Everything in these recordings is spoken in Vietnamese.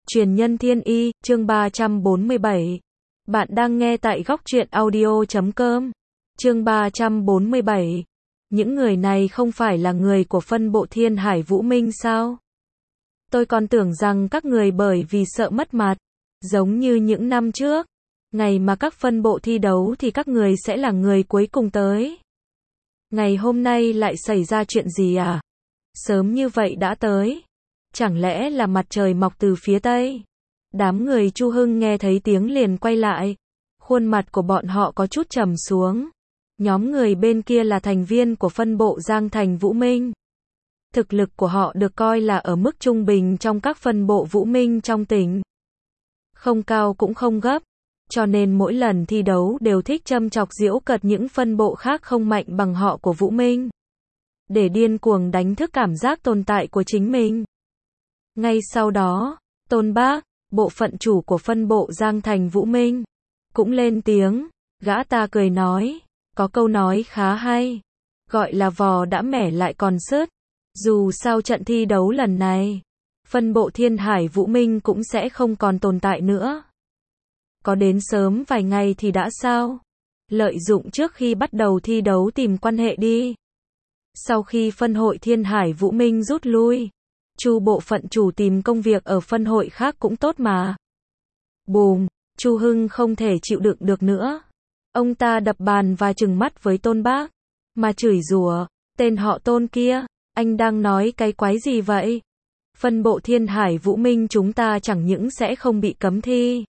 Truyền nhân thiên y, chương 347. Bạn đang nghe tại góc truyện audio.com. Chương 347. Những người này không phải là người của phân bộ Thiên Hải Vũ Minh sao? Tôi còn tưởng rằng các người bởi vì sợ mất mặt, giống như những năm trước, ngày mà các phân bộ thi đấu thì các người sẽ là người cuối cùng tới. Ngày hôm nay lại xảy ra chuyện gì à? Sớm như vậy đã tới. Chẳng lẽ là mặt trời mọc từ phía tây? Đám người Chu Hưng nghe thấy tiếng liền quay lại. Khuôn mặt của bọn họ có chút trầm xuống. Nhóm người bên kia là thành viên của phân bộ Giang Thành Vũ Minh. Thực lực của họ được coi là ở mức trung bình trong các phân bộ Vũ Minh trong tỉnh. Không cao cũng không gấp. Cho nên mỗi lần thi đấu đều thích châm chọc giễu cợt những phân bộ khác không mạnh bằng họ của Vũ Minh. Để điên cuồng đánh thức cảm giác tồn tại của chính mình. Ngay sau đó, Tôn Bác, bộ phận chủ của phân bộ Giang Thành Vũ Minh, cũng lên tiếng. Gã ta cười nói, có câu nói khá hay, gọi là vò đã mẻ lại còn sứt. Dù sao trận thi đấu lần này, phân bộ Thiên Hải Vũ Minh cũng sẽ không còn tồn tại nữa. Có đến sớm vài ngày thì đã sao? Lợi dụng trước khi bắt đầu thi đấu tìm quan hệ đi. Sau khi phân hội Thiên Hải Vũ Minh rút lui, Chu bộ phận chủ tìm công việc ở phân hội khác cũng tốt mà. Bùm, Chu Hưng không thể chịu đựng được nữa. Ông ta đập bàn và trừng mắt với Tôn Bác, mà chửi rủa, tên họ Tôn kia, anh đang nói cái quái gì vậy? Phân bộ Thiên Hải Vũ Minh chúng ta chẳng những sẽ không bị cấm thi.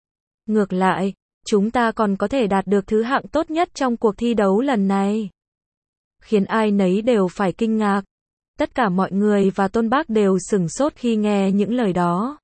Ngược lại, chúng ta còn có thể đạt được thứ hạng tốt nhất trong cuộc thi đấu lần này. Khiến ai nấy đều phải kinh ngạc. Tất cả mọi người và Tôn Bác đều sửng sốt khi nghe những lời đó.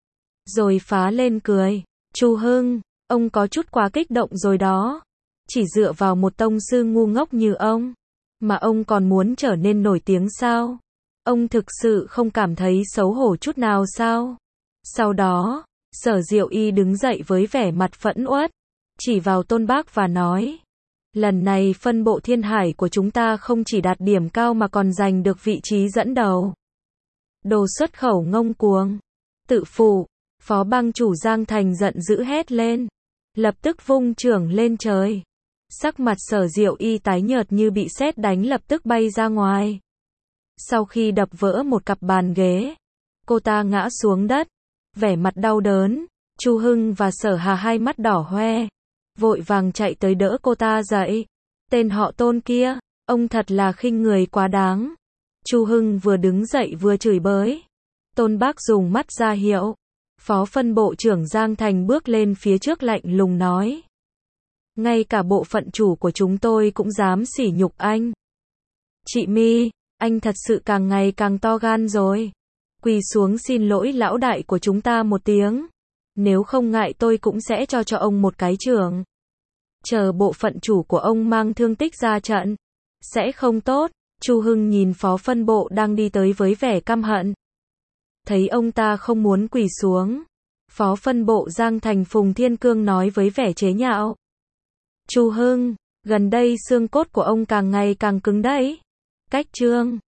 Rồi phá lên cười. Chu Hưng, ông có chút quá kích động rồi đó. Chỉ dựa vào một tông sư ngu ngốc như ông, mà ông còn muốn trở nên nổi tiếng sao? Ông thực sự không cảm thấy xấu hổ chút nào sao? Sau đó, Sở Diệu Y đứng dậy với vẻ mặt phẫn uất, chỉ vào Tôn Bác và nói. Lần này phân bộ Thiên Hải của chúng ta không chỉ đạt điểm cao mà còn giành được vị trí dẫn đầu. Đồ xuất khẩu ngông cuồng. Tự phụ, Phó bang chủ Giang Thành giận dữ hét lên. Lập tức vung chưởng lên trời. Sắc mặt Sở Diệu Y tái nhợt như bị sét đánh lập tức bay ra ngoài. Sau khi đập vỡ một cặp bàn ghế, cô ta ngã xuống đất. Vẻ mặt đau đớn, Chu Hưng và Sở Hà hai mắt đỏ hoe. Vội vàng chạy tới đỡ cô ta dậy. Tên họ Tôn kia, ông thật là khinh người quá đáng. Chu Hưng vừa đứng dậy vừa chửi bới. Tôn Bác dùng mắt ra hiệu. Phó phân bộ trưởng Giang Thành bước lên phía trước lạnh lùng nói. Ngay cả bộ phận chủ của chúng tôi cũng dám sỉ nhục anh. Chị My, anh thật sự càng ngày càng to gan rồi. Quỳ xuống xin lỗi lão đại của chúng ta một tiếng. Nếu không ngại tôi cũng sẽ cho ông một cái chưởng. Chờ bộ phận chủ của ông mang thương tích ra trận, sẽ không tốt. Chu Hưng nhìn phó phân bộ đang đi tới với vẻ căm hận. Thấy ông ta không muốn quỳ xuống, phó phân bộ Giang Thành Phùng Thiên Cương nói với vẻ chế nhạo. Chu Hưng, gần đây xương cốt của ông càng ngày càng cứng đấy. Cách trương.